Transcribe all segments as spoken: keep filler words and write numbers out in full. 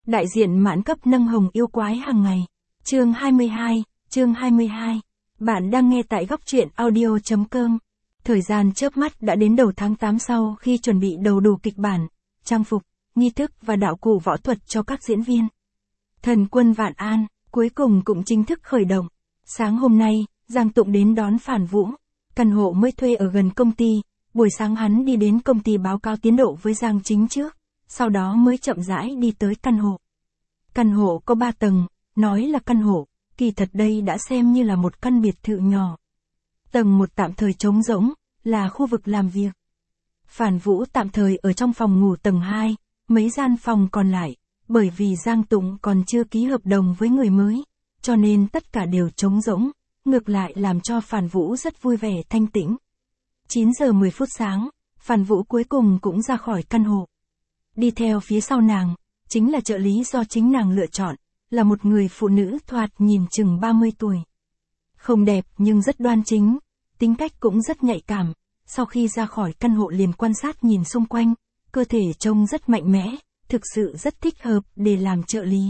Đại diện mãn cấp nâng hồng yêu quái hàng ngày. Chương hai mươi hai, chương hai mươi hai. Bạn đang nghe tại góc truyện audio.com. Thời gian chớp mắt đã đến đầu tháng tám sau khi chuẩn bị đầu đủ kịch bản, trang phục, nghi thức và đạo cụ võ thuật cho các diễn viên. Thần quân Vạn An, cuối cùng cũng chính thức khởi động. Sáng hôm nay, Giang Tụng đến đón Phản Vũ. Căn hộ mới thuê ở gần công ty, buổi sáng hắn đi đến công ty báo cáo tiến độ với Giang Chính trước, sau đó mới chậm rãi đi tới căn hộ. Căn hộ có ba tầng, nói là căn hộ, kỳ thật đây đã xem như là một căn biệt thự nhỏ. Tầng một tạm thời trống rỗng, là khu vực làm việc. Phản Vũ tạm thời ở trong phòng ngủ tầng hai, mấy gian phòng còn lại, bởi vì Giang Tụng còn chưa ký hợp đồng với người mới, cho nên tất cả đều trống rỗng, ngược lại làm cho Phản Vũ rất vui vẻ thanh tĩnh. chín giờ mười phút sáng, Phản Vũ cuối cùng cũng ra khỏi căn hộ. Đi theo phía sau nàng, chính là trợ lý do chính nàng lựa chọn, là một người phụ nữ thoạt nhìn chừng ba mươi tuổi. Không đẹp nhưng rất đoan chính, tính cách cũng rất nhạy cảm, sau khi ra khỏi căn hộ liền quan sát nhìn xung quanh, cơ thể trông rất mạnh mẽ, thực sự rất thích hợp để làm trợ lý.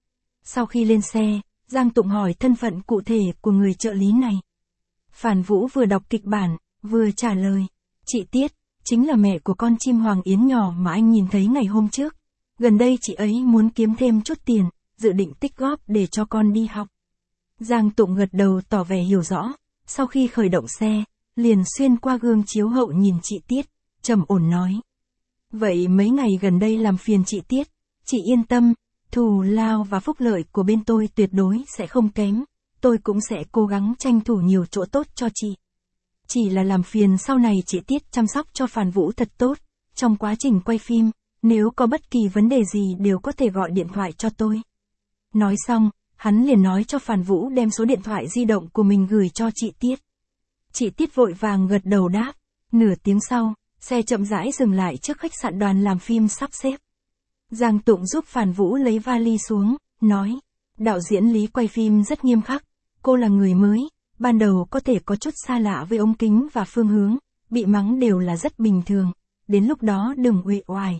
Sau khi lên xe, Giang Tụng hỏi thân phận cụ thể của người trợ lý này. Phản Vũ vừa đọc kịch bản, vừa trả lời, chị Tiết, chính là mẹ của con chim hoàng yến nhỏ mà anh nhìn thấy ngày hôm trước. Gần đây chị ấy muốn kiếm thêm chút tiền, dự định tích góp để cho con đi học. Giang Tụng gật đầu tỏ vẻ hiểu rõ, sau khi khởi động xe, liền xuyên qua gương chiếu hậu nhìn chị Tiết, trầm ổn nói. Vậy mấy ngày gần đây làm phiền chị Tiết, chị yên tâm, thù lao và phúc lợi của bên tôi tuyệt đối sẽ không kém, tôi cũng sẽ cố gắng tranh thủ nhiều chỗ tốt cho chị. Chỉ là làm phiền sau này chị Tiết chăm sóc cho Phản Vũ thật tốt, trong quá trình quay phim, nếu có bất kỳ vấn đề gì đều có thể gọi điện thoại cho tôi. Nói xong, hắn liền nói cho Phản Vũ đem số điện thoại di động của mình gửi cho chị Tiết. Chị Tiết vội vàng gật đầu đáp, nửa tiếng sau, xe chậm rãi dừng lại trước khách sạn đoàn làm phim sắp xếp. Giang Tụng giúp Phản Vũ lấy vali xuống, nói, đạo diễn Lý quay phim rất nghiêm khắc, cô là người mới, ban đầu có thể có chút xa lạ với ống kính và phương hướng, bị mắng đều là rất bình thường, đến lúc đó đừng uể oải.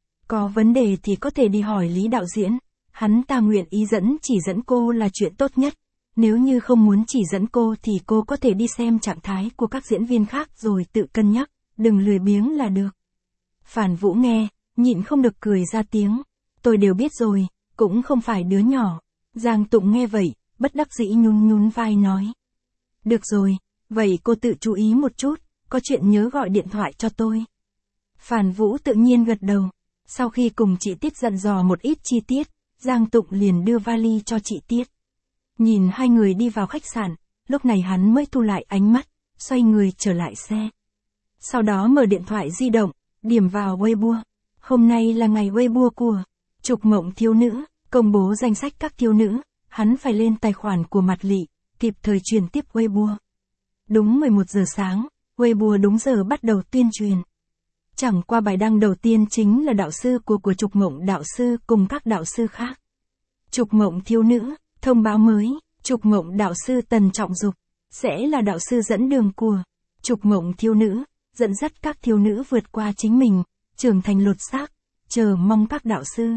Có vấn đề thì có thể đi hỏi Lý đạo diễn, hắn ta nguyện ý dẫn chỉ dẫn cô là chuyện tốt nhất, nếu như không muốn chỉ dẫn cô thì cô có thể đi xem trạng thái của các diễn viên khác rồi tự cân nhắc, đừng lười biếng là được. Phản Vũ nghe, nhịn không được cười ra tiếng, tôi đều biết rồi, cũng không phải đứa nhỏ. Giang Tụng nghe vậy, bất đắc dĩ nhún nhún vai nói. Được rồi, vậy cô tự chú ý một chút, có chuyện nhớ gọi điện thoại cho tôi. Phản Vũ tự nhiên gật đầu, sau khi cùng chị Tiết dặn dò một ít chi tiết, Giang Tụng liền đưa vali cho chị Tiết. Nhìn hai người đi vào khách sạn, lúc này hắn mới thu lại ánh mắt, xoay người trở lại xe. Sau đó mở điện thoại di động, điểm vào Weibo. Hôm nay là ngày Weibo của Trục Mộng thiếu nữ, công bố danh sách các thiếu nữ, hắn phải lên tài khoản của Mạt Lị, kịp thời truyền tiếp Weibo. Đúng mười một giờ sáng, Weibo đúng giờ bắt đầu tuyên truyền. Chẳng qua bài đăng đầu tiên chính là đạo sư của của Trục Mộng đạo sư cùng các đạo sư khác. Trục Mộng thiếu nữ, thông báo mới, Trục Mộng đạo sư Tần Trọng Dục, sẽ là đạo sư dẫn đường của Trục Mộng thiếu nữ, dẫn dắt các thiếu nữ vượt qua chính mình, trưởng thành lột xác, chờ mong các đạo sư.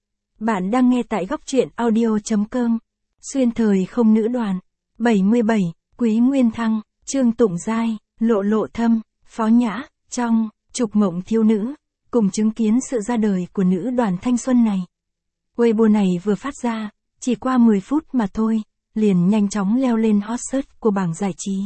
Bạn đang nghe tại góc truyện audio.com, xuyên thời không nữ đoàn, bảy mươi bảy, Quý Nguyên Thăng, Trương Tụng Giai, Lộ Lộ Thâm, Phó Nhã, trong Trục Mộng thiếu nữ, cùng chứng kiến sự ra đời của nữ đoàn thanh xuân này. Weibo này vừa phát ra, chỉ qua mười phút mà thôi, liền nhanh chóng leo lên hot search của bảng giải trí.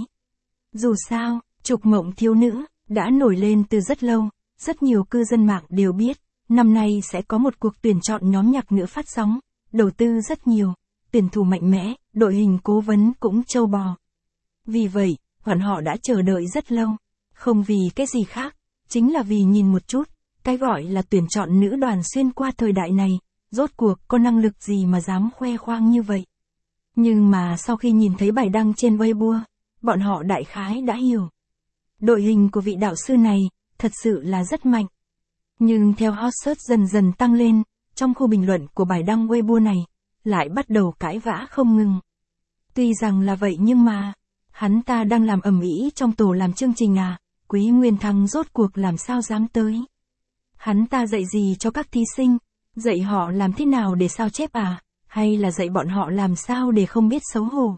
Dù sao, Trục Mộng thiếu nữ đã nổi lên từ rất lâu, rất nhiều cư dân mạng đều biết, năm nay sẽ có một cuộc tuyển chọn nhóm nhạc nữ phát sóng, đầu tư rất nhiều, tuyển thủ mạnh mẽ, đội hình cố vấn cũng trâu bò. Vì vậy, bọn họ đã chờ đợi rất lâu, không vì cái gì khác, chính là vì nhìn một chút, cái gọi là tuyển chọn nữ đoàn xuyên qua thời đại này, rốt cuộc có năng lực gì mà dám khoe khoang như vậy. Nhưng mà sau khi nhìn thấy bài đăng trên Weibo, bọn họ đại khái đã hiểu. Đội hình của vị đạo sư này, thật sự là rất mạnh. Nhưng theo hot search dần dần tăng lên, trong khu bình luận của bài đăng Weibo này, lại bắt đầu cãi vã không ngừng. Tuy rằng là vậy nhưng mà, hắn ta đang làm ầm ĩ trong tổ làm chương trình à, Quý Nguyên Thăng rốt cuộc làm sao dám tới. Hắn ta dạy gì cho các thí sinh, Dạy họ làm thế nào để sao chép à, hay là dạy bọn họ làm sao để không biết xấu hổ?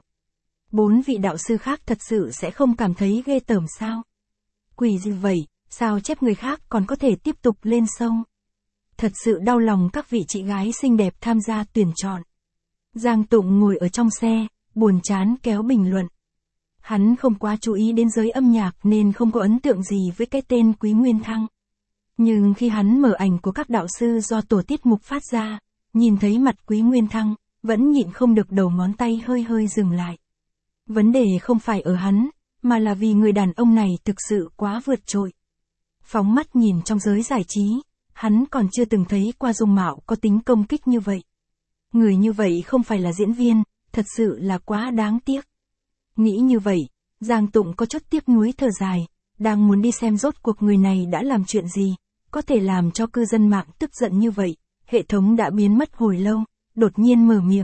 Bốn vị đạo sư khác thật sự sẽ không cảm thấy ghê tởm sao? Quỷ gì vậy, sao chép người khác còn có thể tiếp tục lên sông? Thật sự đau lòng các vị chị gái xinh đẹp tham gia tuyển chọn. Giang Tụng ngồi ở trong xe, buồn chán kéo bình luận. Hắn không quá chú ý đến giới âm nhạc nên không có ấn tượng gì với cái tên Quý Nguyên Thăng. Nhưng khi hắn mở ảnh của các đạo sư do tổ tiết mục phát ra, nhìn thấy mặt Quý Nguyên Thăng, vẫn nhịn không được đầu ngón tay hơi hơi dừng lại. Vấn đề không phải ở hắn, mà là vì người đàn ông này thực sự quá vượt trội. Phóng mắt nhìn trong giới giải trí, hắn còn chưa từng thấy qua dung mạo có tính công kích như vậy. Người như vậy không phải là diễn viên, thật sự là quá đáng tiếc. Nghĩ như vậy, Giang Tụng có chút tiếc nuối thở dài, đang muốn đi xem rốt cuộc người này đã làm chuyện gì, có thể làm cho cư dân mạng tức giận như vậy. Hệ thống đã biến mất hồi lâu, đột nhiên mở miệng.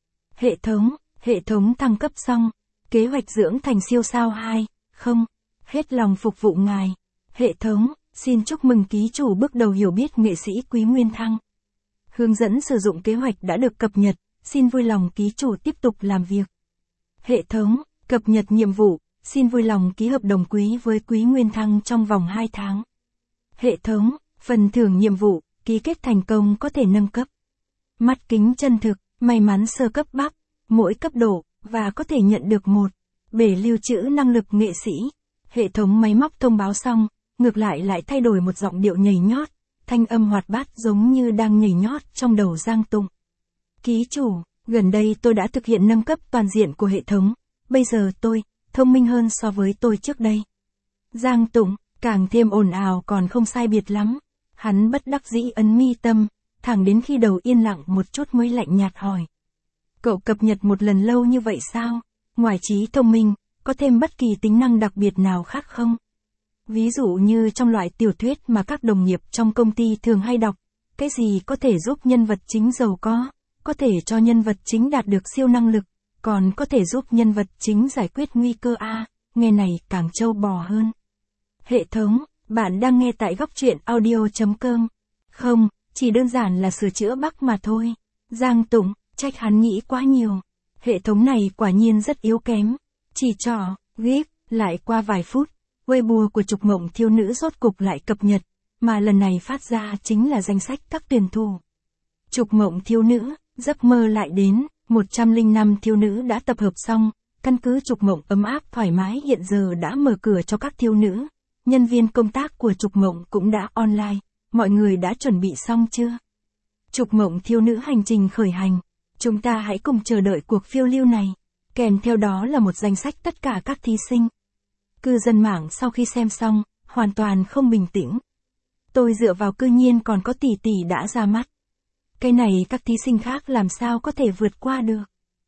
Hệ thống, hệ thống thăng cấp xong, kế hoạch dưỡng thành siêu sao hai, không, hết lòng phục vụ ngài. Hệ thống, xin chúc mừng ký chủ bước đầu hiểu biết nghệ sĩ Quý Nguyên Thăng. Hướng dẫn sử dụng kế hoạch đã được cập nhật, xin vui lòng ký chủ tiếp tục làm việc. Hệ thống, cập nhật nhiệm vụ, xin vui lòng ký hợp đồng quý với Quý Nguyên Thăng trong vòng hai tháng. Hệ thống, phần thưởng nhiệm vụ, ký kết thành công có thể nâng cấp. Mắt kính chân thực, may mắn sơ cấp bắp, mỗi cấp độ, và có thể nhận được một bể lưu trữ năng lực nghệ sĩ. Hệ thống máy móc thông báo xong, ngược lại lại thay đổi một giọng điệu nhảy nhót, thanh âm hoạt bát giống như đang nhảy nhót trong đầu Giang Tụng. Ký chủ, gần đây tôi đã thực hiện nâng cấp toàn diện của hệ thống, bây giờ tôi, thông minh hơn so với tôi trước đây. Giang Tụng, càng thêm ồn ào còn không sai biệt lắm. Hắn bất đắc dĩ ấn mi tâm, thẳng đến khi đầu yên lặng một chút mới lạnh nhạt hỏi. Cậu cập nhật một lần lâu như vậy sao? Ngoài trí thông minh, có thêm bất kỳ tính năng đặc biệt nào khác không? Ví dụ như trong loại tiểu thuyết mà các đồng nghiệp trong công ty thường hay đọc, cái gì có thể giúp nhân vật chính giàu có, có thể cho nhân vật chính đạt được siêu năng lực, còn có thể giúp nhân vật chính giải quyết nguy cơ a, nghe này càng trâu bò hơn. Hệ thống, bạn đang nghe tại góc truyện audio chấm com. Không, chỉ đơn giản là sửa chữa bug mà thôi. Giang Tụng, trách hắn nghĩ quá nhiều. Hệ thống này quả nhiên rất yếu kém. Chỉ trỏ, gif, lại qua vài phút, Weibo của Trục Mộng Thiếu Nữ rốt cục lại cập nhật, mà lần này phát ra chính là danh sách các tuyển thủ. Trục Mộng Thiếu Nữ, giấc mơ lại đến, một trăm lẻ năm thiếu nữ đã tập hợp xong, căn cứ Trục Mộng ấm áp thoải mái hiện giờ đã mở cửa cho các thiếu nữ. Nhân viên công tác của Trục Mộng cũng đã online, mọi người đã chuẩn bị xong chưa? Trục Mộng Thiếu Nữ hành trình khởi hành, chúng ta hãy cùng chờ đợi cuộc phiêu lưu này, kèm theo đó là một danh sách tất cả các thí sinh. Cư dân mạng sau khi xem xong, hoàn toàn không bình tĩnh. Tôi dựa vào cư nhiên còn có tỷ tỷ đã ra mắt. Cái này các thí sinh khác làm sao có thể vượt qua được?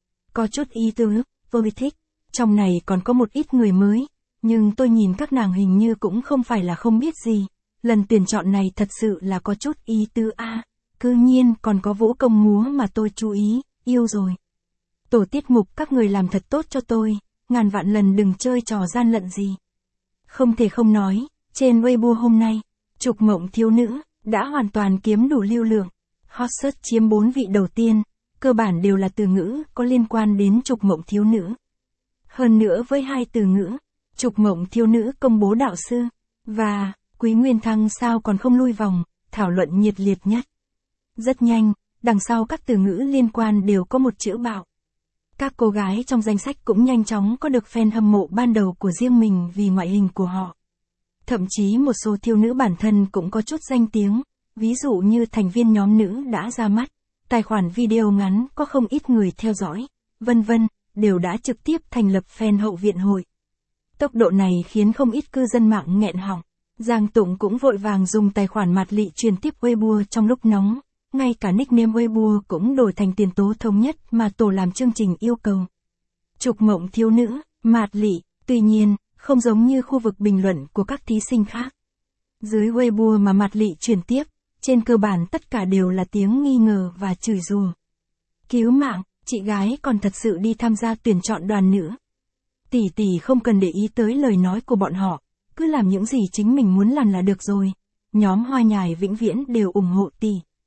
Có chút ý tứ, tôi thích, trong này còn có một ít người mới. Nhưng tôi nhìn các nàng hình như cũng không phải là không biết gì. Lần tuyển chọn này thật sự là có chút ý tứ a. À, cư nhiên còn có vũ công múa mà tôi chú ý, yêu rồi. Tổ tiết mục các người làm thật tốt cho tôi, ngàn vạn lần đừng chơi trò gian lận gì. Không thể không nói, trên Weibo hôm nay, Trục Mộng Thiếu Nữ đã hoàn toàn kiếm đủ lưu lượng. Hot search chiếm bốn vị đầu tiên, cơ bản đều là từ ngữ có liên quan đến Trục Mộng Thiếu Nữ. Hơn nữa với hai từ ngữ, Trục Mộng Thiếu Nữ công bố đạo sư, và Quý Nguyên Thăng sao còn không lui vòng, thảo luận nhiệt liệt nhất. Rất nhanh, đằng sau các từ ngữ liên quan đều có một chữ bạo. Các cô gái trong danh sách cũng nhanh chóng có được fan hâm mộ ban đầu của riêng mình vì ngoại hình của họ. Thậm chí một số thiếu nữ bản thân cũng có chút danh tiếng, ví dụ như thành viên nhóm nữ đã ra mắt, tài khoản video ngắn có không ít người theo dõi, vân vân, đều đã trực tiếp thành lập fan hậu viện hội. Tốc độ này khiến không ít cư dân mạng nghẹn họng. Giang Tụng cũng vội vàng dùng tài khoản Mạt Lị truyền tiếp Weibo trong lúc nóng, ngay cả nickname Weibo cũng đổi thành tiền tố thống nhất mà tổ làm chương trình yêu cầu. Trục Mộng Thiếu Nữ, Mạt Lị, tuy nhiên, không giống như khu vực bình luận của các thí sinh khác. Dưới Weibo mà Mạt Lị truyền tiếp, trên cơ bản tất cả đều là tiếng nghi ngờ và chửi rủa. Cứu mạng, chị gái còn thật sự đi tham gia tuyển chọn đoàn nữa. Tỷ tỷ không cần để ý tới lời nói của bọn họ, cứ làm những gì chính mình muốn làm là được rồi. Nhóm Hoa Nhài vĩnh viễn đều ủng hộ tỷ.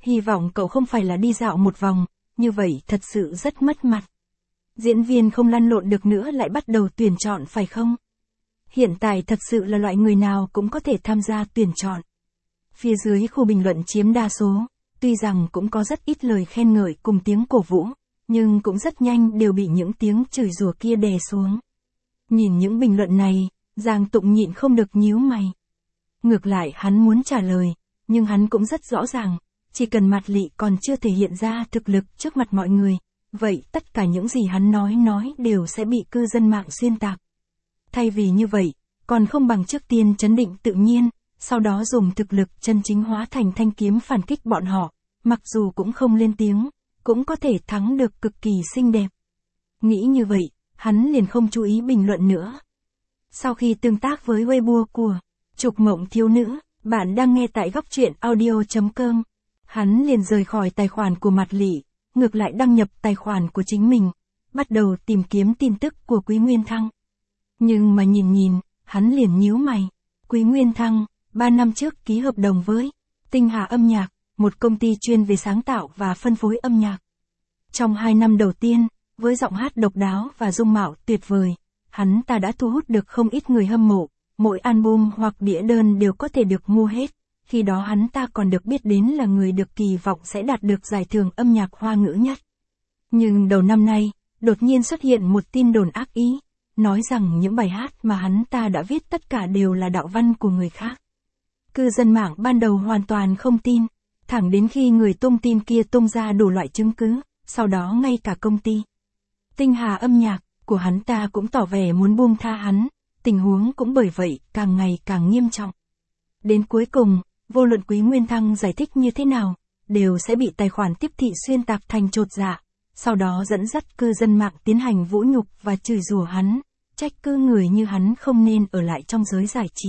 Hy vọng cậu không phải là đi dạo một vòng, như vậy thật sự rất mất mặt. Diễn viên không lăn lộn được nữa lại bắt đầu tuyển chọn phải không? Hiện tại thật sự là loại người nào cũng có thể tham gia tuyển chọn. Phía dưới khu bình luận chiếm đa số, tuy rằng cũng có rất ít lời khen ngợi cùng tiếng cổ vũ, nhưng cũng rất nhanh đều bị những tiếng chửi rủa kia đè xuống. Nhìn những bình luận này, Giang Tụng nhịn không được nhíu mày. Ngược lại hắn muốn trả lời, nhưng hắn cũng rất rõ ràng, chỉ cần Mạt Lị còn chưa thể hiện ra thực lực trước mặt mọi người, vậy tất cả những gì hắn nói nói đều sẽ bị cư dân mạng xuyên tạc. Thay vì như vậy, còn không bằng trước tiên trấn định tự nhiên, sau đó dùng thực lực chân chính hóa thành thanh kiếm phản kích bọn họ, mặc dù cũng không lên tiếng, cũng có thể thắng được cực kỳ xinh đẹp. Nghĩ như vậy, hắn liền không chú ý bình luận nữa. Sau khi tương tác với Weibo của Trục Mộng Thiếu Nữ, bạn đang nghe tại góc truyện audio chấm com, hắn liền rời khỏi tài khoản của Mạt Lị, ngược lại đăng nhập tài khoản của chính mình, bắt đầu tìm kiếm tin tức của Quý Nguyên Thăng. Nhưng mà nhìn nhìn, hắn liền nhíu mày. Quý Nguyên Thăng, ba năm trước ký hợp đồng với Tinh Hà Âm Nhạc, một công ty chuyên về sáng tạo và phân phối âm nhạc. Trong hai năm đầu tiên, với giọng hát độc đáo và dung mạo tuyệt vời, hắn ta đã thu hút được không ít người hâm mộ, mỗi album hoặc đĩa đơn đều có thể được mua hết. Khi đó hắn ta còn được biết đến là người được kỳ vọng sẽ đạt được giải thưởng âm nhạc Hoa ngữ nhất. Nhưng đầu năm nay, đột nhiên xuất hiện một tin đồn ác ý, nói rằng những bài hát mà hắn ta đã viết tất cả đều là đạo văn của người khác. Cư dân mạng ban đầu hoàn toàn không tin, thẳng đến khi người tung tin kia tung ra đủ loại chứng cứ, sau đó ngay cả công ty Tinh Hà Âm Nhạc của hắn ta cũng tỏ vẻ muốn buông tha hắn, tình huống cũng bởi vậy càng ngày càng nghiêm trọng. Đến cuối cùng, vô luận Quý Nguyên Thăng giải thích như thế nào, đều sẽ bị tài khoản tiếp thị xuyên tạc thành chột dạ, sau đó dẫn dắt cư dân mạng tiến hành vũ nhục và chửi rủa hắn, trách cứ người như hắn không nên ở lại trong giới giải trí.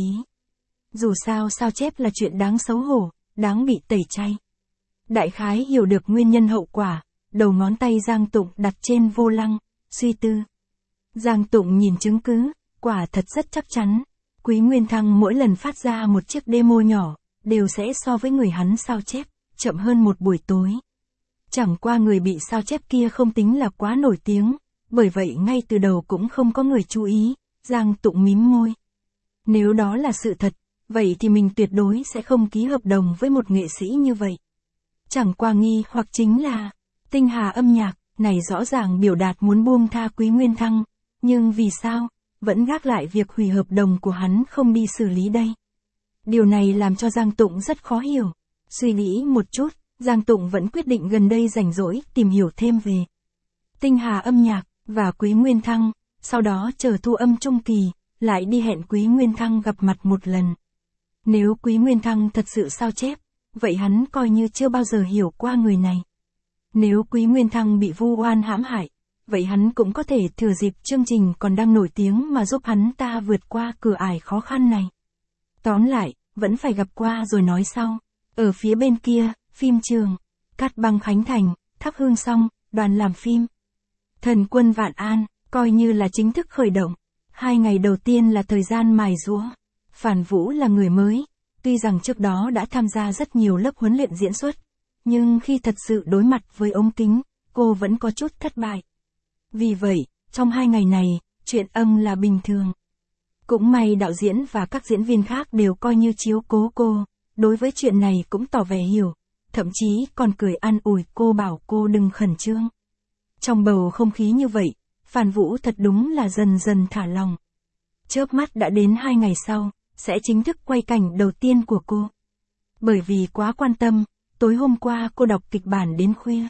Dù sao sao chép là chuyện đáng xấu hổ, đáng bị tẩy chay. Đại khái hiểu được nguyên nhân hậu quả, đầu ngón tay Giang Tụng đặt trên vô lăng, suy tư. Giang Tụng nhìn chứng cứ, quả thật rất chắc chắn. Quý Nguyên Thăng mỗi lần phát ra một chiếc demo nhỏ, đều sẽ so với người hắn sao chép, chậm hơn một buổi tối. Chẳng qua người bị sao chép kia không tính là quá nổi tiếng, bởi vậy ngay từ đầu cũng không có người chú ý, Giang Tụng mím môi. Nếu đó là sự thật, vậy thì mình tuyệt đối sẽ không ký hợp đồng với một nghệ sĩ như vậy. Chẳng qua nghi hoặc chính là, Tinh Hà Âm Nhạc này rõ ràng biểu đạt muốn buông tha Quý Nguyên Thăng, nhưng vì sao, vẫn gác lại việc hủy hợp đồng của hắn không đi xử lý đây. Điều này làm cho Giang Tụng rất khó hiểu. Suy nghĩ một chút, Giang Tụng vẫn quyết định gần đây rảnh rỗi tìm hiểu thêm về Tinh Hà Âm Nhạc và Quý Nguyên Thăng, sau đó chờ thu âm trung kỳ, lại đi hẹn Quý Nguyên Thăng gặp mặt một lần. Nếu Quý Nguyên Thăng thật sự sao chép, vậy hắn coi như chưa bao giờ hiểu qua người này. Nếu Quý Nguyên Thăng bị vu oan hãm hại, vậy hắn cũng có thể thừa dịp chương trình còn đang nổi tiếng mà giúp hắn ta vượt qua cửa ải khó khăn này. Tóm lại, vẫn phải gặp qua rồi nói sau. Ở phía bên kia, phim trường, Cát Băng Khánh Thành, thắp hương xong, đoàn làm phim Thần Quân Vạn An, coi như là chính thức khởi động. Hai ngày đầu tiên là thời gian mài giũa. Phản Vũ là người mới, tuy rằng trước đó đã tham gia rất nhiều lớp huấn luyện diễn xuất, nhưng khi thật sự đối mặt với ống kính, cô vẫn có chút thất bại. Vì vậy, trong hai ngày này, chuyện âm là bình thường. Cũng may đạo diễn và các diễn viên khác đều coi như chiếu cố cô, đối với chuyện này cũng tỏ vẻ hiểu, thậm chí còn cười an ủi cô bảo cô đừng khẩn trương. Trong bầu không khí như vậy, Phản Vũ thật đúng là dần dần thả lòng. Chớp mắt đã đến hai ngày sau, sẽ chính thức quay cảnh đầu tiên của cô. Bởi vì quá quan tâm, tối hôm qua cô đọc kịch bản đến khuya.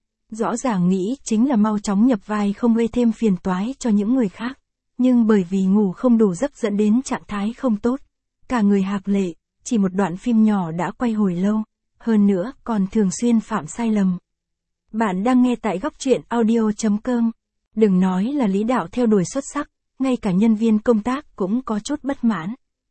Rõ ràng nghĩ chính là mau chóng nhập vai không gây thêm phiền toái cho những người khác. Nhưng bởi vì ngủ không đủ giấc dẫn đến trạng thái không tốt. Cả người hạc lệ, chỉ một đoạn phim nhỏ đã quay hồi lâu. Hơn nữa còn thường xuyên phạm sai lầm. Bạn đang nghe tại góc truyện audio chấm com. Đừng nói là Lý Đạo theo đuổi xuất sắc, ngay cả nhân viên công tác cũng có chút bất mãn.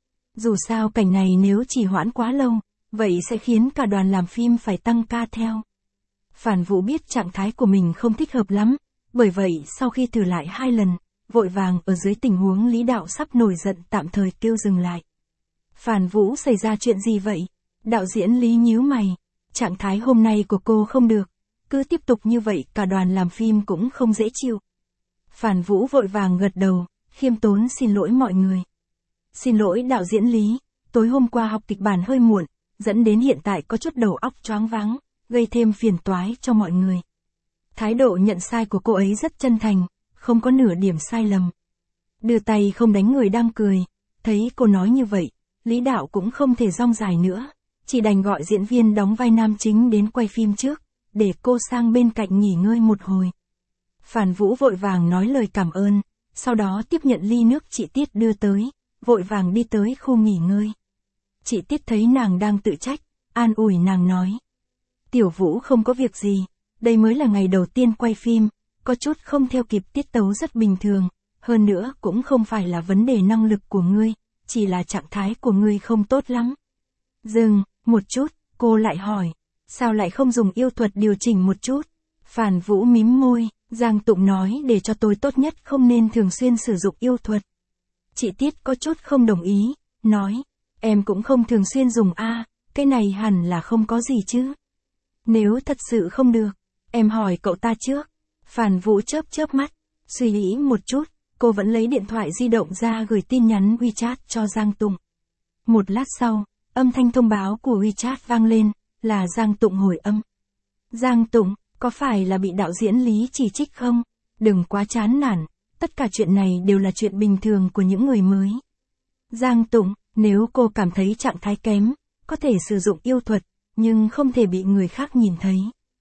Dù sao cảnh này nếu chỉ hoãn quá lâu, vậy sẽ khiến cả đoàn làm phim phải tăng ca theo. Phản Vũ biết trạng thái của mình không thích hợp lắm, bởi vậy sau khi thử lại hai lần, vội vàng ở dưới tình huống Lý Đạo sắp nổi giận tạm thời kêu dừng lại. Phản Vũ xảy ra chuyện gì vậy? Đạo diễn Lý nhíu mày. trạng thái hôm nay của cô không được, cứ tiếp tục như vậy cả đoàn làm phim cũng không dễ chịu. Phản Vũ vội vàng gật đầu, khiêm tốn xin lỗi mọi người. Xin lỗi đạo diễn Lý, tối hôm qua học kịch bản hơi muộn, dẫn đến hiện tại có chút đầu óc choáng váng, gây thêm phiền toái cho mọi người. Thái độ nhận sai của cô ấy rất chân thành, không có nửa điểm sai lầm. Đưa tay không đánh người đang cười, thấy cô nói như vậy, Lý đạo cũng không thể rong dài nữa, chỉ đành gọi diễn viên đóng vai nam chính đến quay phim trước, để cô sang bên cạnh nghỉ ngơi một hồi. Phản Vũ vội vàng nói lời cảm ơn, sau đó tiếp nhận ly nước chị Tiết đưa tới, vội vàng đi tới khu nghỉ ngơi. Chị Tiết thấy nàng đang tự trách, an ủi nàng nói. Tiểu Vũ không có việc gì, đây mới là ngày đầu tiên quay phim, có chút không theo kịp tiết tấu rất bình thường, hơn nữa cũng không phải là vấn đề năng lực của ngươi, chỉ là trạng thái của ngươi không tốt lắm. Dừng, một chút, cô lại hỏi, sao lại không dùng yêu thuật điều chỉnh một chút? Phản Vũ mím môi, Giang Tụng nói để cho tôi tốt nhất không nên thường xuyên sử dụng yêu thuật. Chị Tiết có chút không đồng ý, nói, em cũng không thường xuyên dùng a, cái này hẳn là không có gì chứ. Nếu thật sự không được, em hỏi cậu ta trước. Phản Vũ chớp chớp mắt, suy nghĩ một chút, cô vẫn lấy điện thoại di động ra gửi tin nhắn WeChat cho Giang Tụng. Một lát sau, âm thanh thông báo của WeChat vang lên, là Giang Tụng hồi âm. Giang Tụng, có phải là bị đạo diễn Lý chỉ trích không? Đừng quá chán nản, tất cả chuyện này đều là chuyện bình thường của những người mới. Giang Tụng, nếu cô cảm thấy trạng thái kém, có thể sử dụng yêu thuật, nhưng không thể bị người khác nhìn thấy.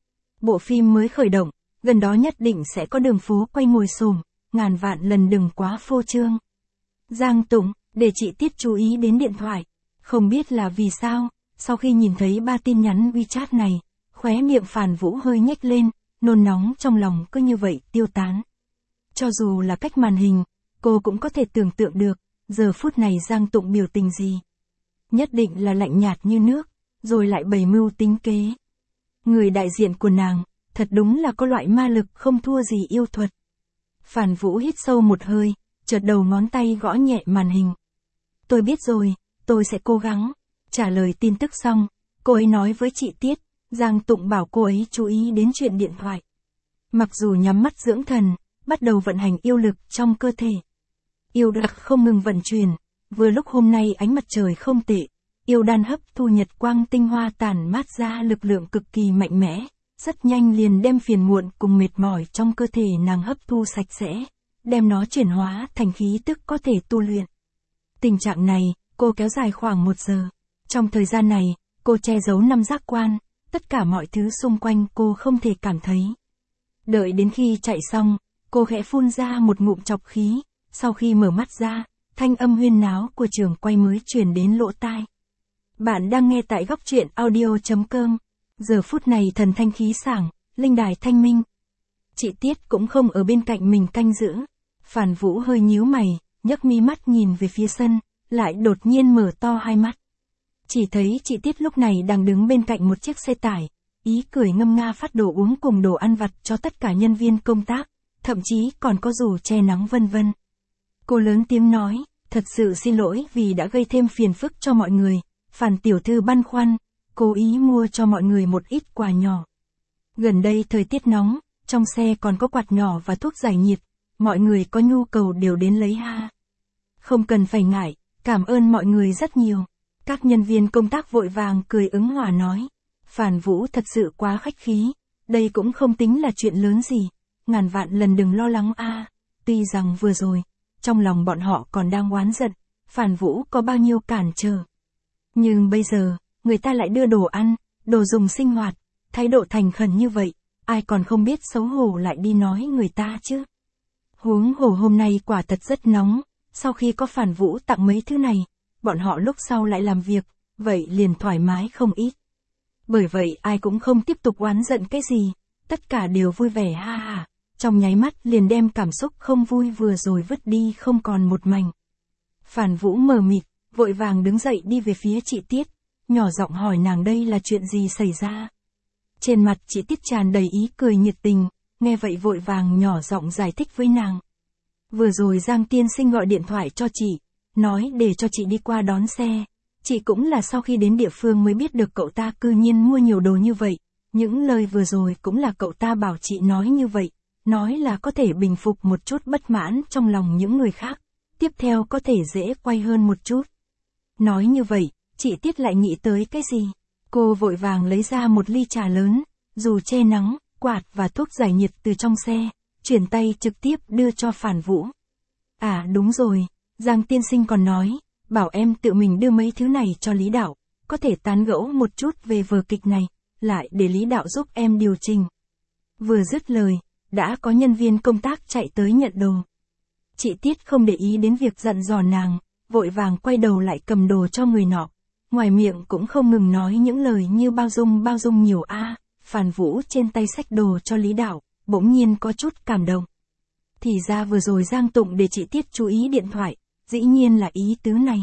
Bộ phim mới khởi động, gần đó nhất định sẽ có đường phố quay ngồi xổm, ngàn vạn lần đừng quá phô trương. Giang Tụng, để chị Tiết chú ý đến điện thoại. Không biết là vì sao, sau khi nhìn thấy ba tin nhắn WeChat này, khóe miệng Phản Vũ hơi nhếch lên, nôn nóng trong lòng cứ như vậy tiêu tán. Cho dù là cách màn hình, cô cũng có thể tưởng tượng được, giờ phút này Giang Tụng biểu tình gì. Nhất định là lạnh nhạt như nước, rồi lại bày mưu tính kế. Người đại diện của nàng, thật đúng là có loại ma lực không thua gì yêu thuật. Phản Vũ hít sâu một hơi, chợt đầu ngón tay gõ nhẹ màn hình. Tôi biết rồi, tôi sẽ cố gắng. Trả lời tin tức xong, cô ấy nói với chị Tiết, Giang Tụng bảo cô ấy chú ý đến chuyện điện thoại. Mặc dù nhắm mắt dưỡng thần, bắt đầu vận hành yêu lực trong cơ thể. Yêu lực không ngừng vận chuyển, vừa lúc hôm nay ánh mặt trời không tệ, yêu đan hấp thu nhật quang tinh hoa tản mát ra lực lượng cực kỳ mạnh mẽ, rất nhanh liền đem phiền muộn cùng mệt mỏi trong cơ thể nàng hấp thu sạch sẽ, đem nó chuyển hóa thành khí tức có thể tu luyện. Tình trạng này, cô kéo dài khoảng một giờ. Trong thời gian này, cô che giấu năm giác quan, tất cả mọi thứ xung quanh cô không thể cảm thấy. Đợi đến khi chạy xong, cô khẽ phun ra một ngụm chọc khí, sau khi mở mắt ra, thanh âm huyên náo của trường quay mới truyền đến lỗ tai. Bạn đang nghe tại góc truyện audio chấm com. Giờ phút này thần thanh khí sảng, linh đài thanh minh. Chị Tiết cũng không ở bên cạnh mình canh giữ. Phản Vũ hơi nhíu mày, nhấc mí mắt nhìn về phía sân, lại đột nhiên mở to hai mắt. Chỉ thấy chị Tiết lúc này đang đứng bên cạnh một chiếc xe tải, ý cười ngâm nga phát đồ uống cùng đồ ăn vặt cho tất cả nhân viên công tác, thậm chí còn có dù che nắng vân vân. Cô lớn tiếng nói, thật sự xin lỗi vì đã gây thêm phiền phức cho mọi người, Phản tiểu thư băn khoăn, cố ý mua cho mọi người một ít quà nhỏ. Gần đây thời tiết nóng, trong xe còn có quạt nhỏ và thuốc giải nhiệt, mọi người có nhu cầu đều đến lấy ha. Không cần phải ngại, cảm ơn mọi người rất nhiều. Các nhân viên công tác vội vàng cười ứng hòa nói. Phản Vũ thật sự quá khách khí, đây cũng không tính là chuyện lớn gì, ngàn vạn lần đừng lo lắng a. Tuy rằng vừa rồi, trong lòng bọn họ còn đang oán giận, Phản Vũ có bao nhiêu cản trở. Nhưng bây giờ, người ta lại đưa đồ ăn, đồ dùng sinh hoạt, thái độ thành khẩn như vậy, ai còn không biết xấu hổ lại đi nói người ta chứ. Huống hồ hôm nay quả thật rất nóng, sau khi có Phản Vũ tặng mấy thứ này, bọn họ lúc sau lại làm việc, vậy liền thoải mái không ít. Bởi vậy ai cũng không tiếp tục oán giận cái gì, tất cả đều vui vẻ ha ha, trong nháy mắt liền đem cảm xúc không vui vừa rồi vứt đi không còn một mảnh. Phản Vũ mờ mịt, vội vàng đứng dậy đi về phía chị Tiết, nhỏ giọng hỏi nàng đây là chuyện gì xảy ra. Trên mặt chị Tiết tràn đầy ý cười nhiệt tình, nghe vậy vội vàng nhỏ giọng giải thích với nàng. Vừa rồi Giang tiên sinh gọi điện thoại cho chị, nói để cho chị đi qua đón xe, Chị cũng là sau khi đến địa phương mới biết được cậu ta cư nhiên mua nhiều đồ như vậy. Những lời vừa rồi cũng là cậu ta bảo chị nói như vậy. Nói là có thể bình phục một chút bất mãn trong lòng những người khác. Tiếp theo có thể dễ quay hơn một chút. Nói như vậy, chị Tiết lại nghĩ tới cái gì? Cô vội vàng lấy ra một ly trà lớn, dù che nắng, quạt và thuốc giải nhiệt từ trong xe, chuyển tay trực tiếp đưa cho Phản Vũ. À đúng rồi, Giang tiên sinh còn nói, bảo em tự mình đưa mấy thứ này cho Lý Đạo, có thể tán gẫu một chút về vở kịch này, lại để Lý Đạo giúp em điều chỉnh. Vừa dứt lời, đã có nhân viên công tác chạy tới nhận đồ. Chị Tiết không để ý đến việc dặn dò nàng, vội vàng quay đầu lại cầm đồ cho người nọ. Ngoài miệng cũng không ngừng nói những lời như bao dung bao dung nhiều a. À, Phản Vũ trên tay xách đồ cho Lý Đạo, bỗng nhiên có chút cảm động. Thì ra vừa rồi Giang Tụng để chị Tiết chú ý điện thoại, dĩ nhiên là ý tứ này.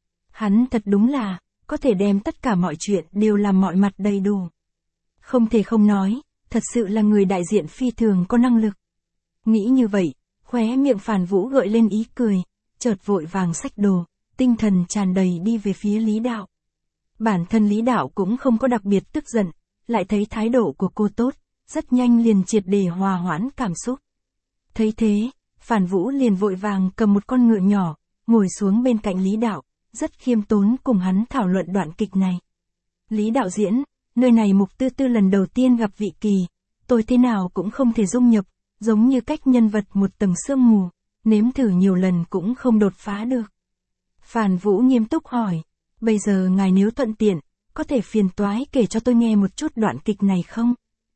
Hắn thật đúng là, có thể đem tất cả mọi chuyện đều làm mọi mặt đầy đủ. Không thể không nói, thật sự là người đại diện phi thường có năng lực. Nghĩ như vậy, khóe miệng Phản Vũ gợi lên ý cười, chợt vội vàng xách đồ, tinh thần tràn đầy đi về phía Lý Đạo. Bản thân Lý Đạo cũng không có đặc biệt tức giận, lại thấy thái độ của cô tốt, rất nhanh liền triệt để hòa hoãn cảm xúc. Thấy thế, Phản Vũ liền vội vàng cầm một con ngựa nhỏ, ngồi xuống bên cạnh Lý Đạo, rất khiêm tốn cùng hắn thảo luận đoạn kịch này. Lý Đạo diễn, nơi này Mục Tư Tư lần đầu tiên gặp Vị Kỳ, tôi thế nào cũng không thể dung nhập, giống như cách nhân vật một tầng sương mù, nếm thử nhiều lần cũng không đột phá được. Phản Vũ nghiêm túc hỏi, bây giờ ngài nếu thuận tiện, có thể phiền toái kể cho tôi nghe một chút đoạn kịch này không?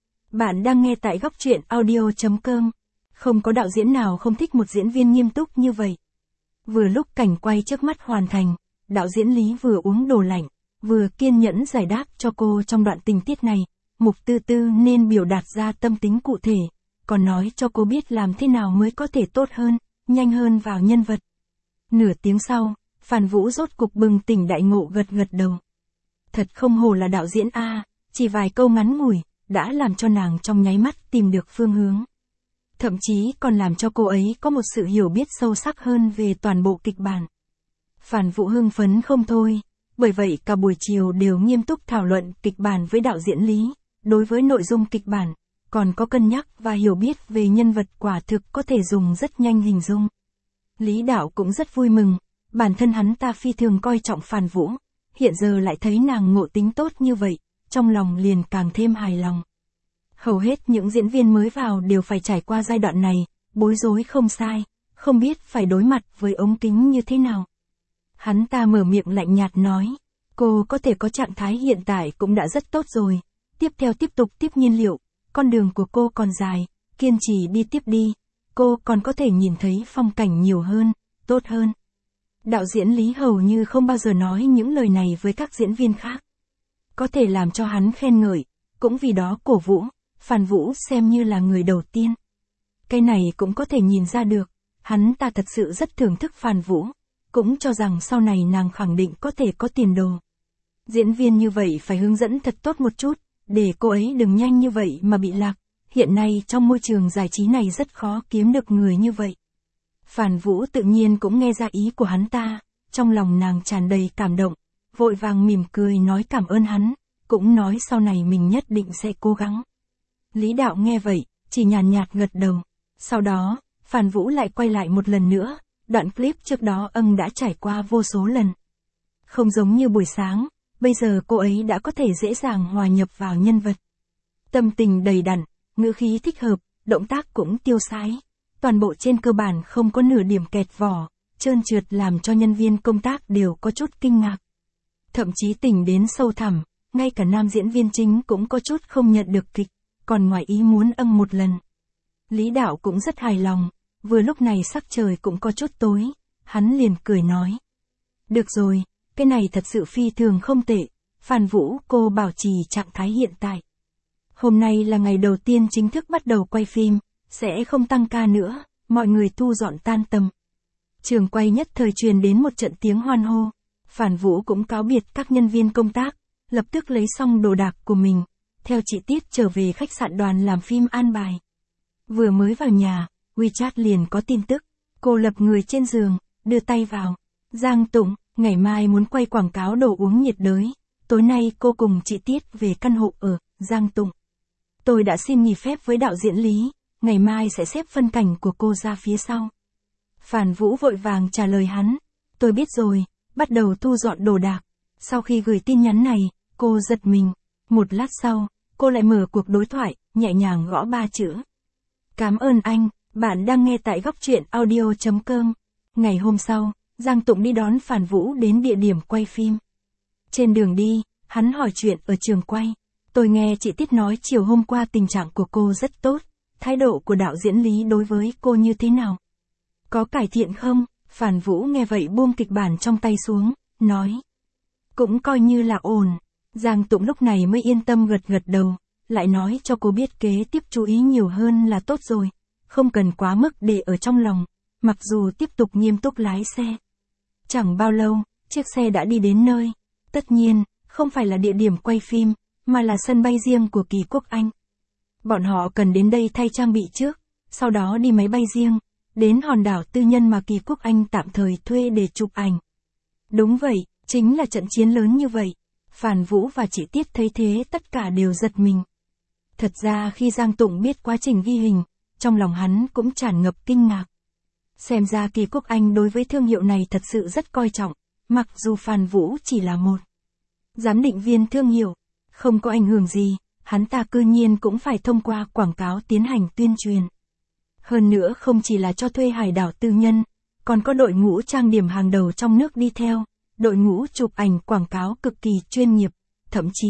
Bạn đang nghe tại góc truyện audio chấm com. Không có đạo diễn nào không thích một diễn viên nghiêm túc như vậy. Vừa lúc cảnh quay trước mắt hoàn thành, đạo diễn Lý vừa uống đồ lạnh, vừa kiên nhẫn giải đáp cho cô trong đoạn tình tiết này, Mục Tư Tư nên biểu đạt ra tâm tính cụ thể, còn nói cho cô biết làm thế nào mới có thể tốt hơn, nhanh hơn vào nhân vật. Nửa tiếng sau, Phản Vũ rốt cục bừng tỉnh đại ngộ gật gật đầu. Thật không hổ là đạo diễn a, chỉ vài câu ngắn ngủi, đã làm cho nàng trong nháy mắt tìm được phương hướng. Thậm chí còn làm cho cô ấy có một sự hiểu biết sâu sắc hơn về toàn bộ kịch bản. Phản Vũ hưng phấn không thôi, bởi vậy cả buổi chiều đều nghiêm túc thảo luận kịch bản với đạo diễn Lý, đối với nội dung kịch bản, còn có cân nhắc và hiểu biết về nhân vật quả thực có thể dùng rất nhanh hình dung. Lý Đạo cũng rất vui mừng, bản thân hắn ta phi thường coi trọng Phản Vũ, hiện giờ lại thấy nàng ngộ tính tốt như vậy, trong lòng liền càng thêm hài lòng. Hầu hết những diễn viên mới vào đều phải trải qua giai đoạn này, bối rối không sai, không biết phải đối mặt với ống kính như thế nào. Hắn ta mở miệng lạnh nhạt nói, cô có thể có trạng thái hiện tại cũng đã rất tốt rồi, tiếp theo tiếp tục tiếp nhiên liệu, con đường của cô còn dài, kiên trì đi tiếp đi, cô còn có thể nhìn thấy phong cảnh nhiều hơn, tốt hơn. Đạo diễn Lý hầu như không bao giờ nói những lời này với các diễn viên khác. Có thể làm cho hắn khen ngợi, cũng vì đó cổ vũ, Phản Vũ xem như là người đầu tiên. Cái này cũng có thể nhìn ra được, hắn ta thật sự rất thưởng thức Phản Vũ, cũng cho rằng sau này nàng khẳng định có thể có tiền đồ. Diễn viên như vậy phải hướng dẫn thật tốt một chút, để cô ấy đừng nhanh như vậy mà bị lạc, hiện nay trong môi trường giải trí này rất khó kiếm được người như vậy. Phản Vũ tự nhiên cũng nghe ra ý của hắn ta, trong lòng nàng tràn đầy cảm động, vội vàng mỉm cười nói cảm ơn hắn, cũng nói sau này mình nhất định sẽ cố gắng. Lý Đạo nghe vậy, chỉ nhàn nhạt gật đầu. Sau đó, Phản Vũ lại quay lại một lần nữa, đoạn clip trước đó âng đã trải qua vô số lần. Không giống như buổi sáng, bây giờ cô ấy đã có thể dễ dàng hòa nhập vào nhân vật. Tâm tình đầy đặn, ngữ khí thích hợp, động tác cũng tiêu sái. Toàn bộ trên cơ bản không có nửa điểm kẹt vỏ, trơn trượt làm cho nhân viên công tác đều có chút kinh ngạc. Thậm chí tỉnh đến sâu thẳm, ngay cả nam diễn viên chính cũng có chút không nhận được kịch, còn ngoài ý muốn âng một lần. Lý Đạo cũng rất hài lòng, vừa lúc này sắc trời cũng có chút tối, hắn liền cười nói. Được rồi, cái này thật sự phi thường không tệ, Phản Vũ cô bảo trì trạng thái hiện tại. Hôm nay là ngày đầu tiên chính thức bắt đầu quay phim, sẽ không tăng ca nữa, mọi người thu dọn tan tầm. Trường quay nhất thời truyền đến một trận tiếng hoan hô, Phản Vũ cũng cáo biệt các nhân viên công tác, lập tức lấy xong đồ đạc của mình, theo chị Tiết trở về khách sạn đoàn làm phim an bài. Vừa mới vào nhà, WeChat liền có tin tức, cô lập người trên giường, đưa tay vào. Giang Tụng, Ngày mai muốn quay quảng cáo đồ uống nhiệt đới. Tối nay cô cùng chị Tiết về căn hộ ở Giang Tụng. Tôi đã xin nghỉ phép với đạo diễn Lý, ngày mai sẽ xếp phân cảnh của cô ra phía sau. Phản Vũ vội vàng trả lời hắn. Tôi biết rồi, bắt đầu thu dọn đồ đạc. Sau khi gửi tin nhắn này, cô giật mình. Một lát sau, cô lại mở cuộc đối thoại, nhẹ nhàng gõ ba chữ. Cảm ơn anh, bạn đang nghe tại góc truyện audio chấm com. Ngày hôm sau, Giang Tụng đi đón Phản Vũ đến địa điểm quay phim. Trên đường đi, hắn hỏi chuyện ở trường quay. Tôi nghe chị Tiết nói chiều hôm qua tình trạng của cô rất tốt, thái độ của đạo diễn Lý đối với cô như thế nào? Có cải thiện không? Phản Vũ nghe vậy buông kịch bản trong tay xuống, nói. Cũng coi như là ổn. Giang Tụng lúc này mới yên tâm gật gật đầu, lại nói cho cô biết kế tiếp chú ý nhiều hơn là tốt rồi, không cần quá mức để ở trong lòng, mặc dù tiếp tục nghiêm túc lái xe. Chẳng bao lâu, chiếc xe đã đi đến nơi. Tất nhiên, không phải là địa điểm quay phim, mà là sân bay riêng của Kỳ Quốc Anh. Bọn họ cần đến đây thay trang bị trước, sau đó đi máy bay riêng, đến hòn đảo tư nhân mà Kỳ Quốc Anh tạm thời thuê để chụp ảnh. Đúng vậy, chính là trận chiến lớn như vậy. Phản Vũ và chị Tiết thấy thế tất cả đều giật mình. Thật ra khi Giang Tụng biết quá trình ghi hình, trong lòng hắn cũng tràn ngập kinh ngạc. Xem ra Kỳ Quốc Anh đối với thương hiệu này thật sự rất coi trọng, mặc dù Phản Vũ chỉ là một giám định viên thương hiệu, không có ảnh hưởng gì, hắn ta cư nhiên cũng phải thông qua quảng cáo tiến hành tuyên truyền. Hơn nữa không chỉ là cho thuê hải đảo tư nhân, còn có đội ngũ trang điểm hàng đầu trong nước đi theo, đội ngũ chụp ảnh quảng cáo cực kỳ chuyên nghiệp, thậm chí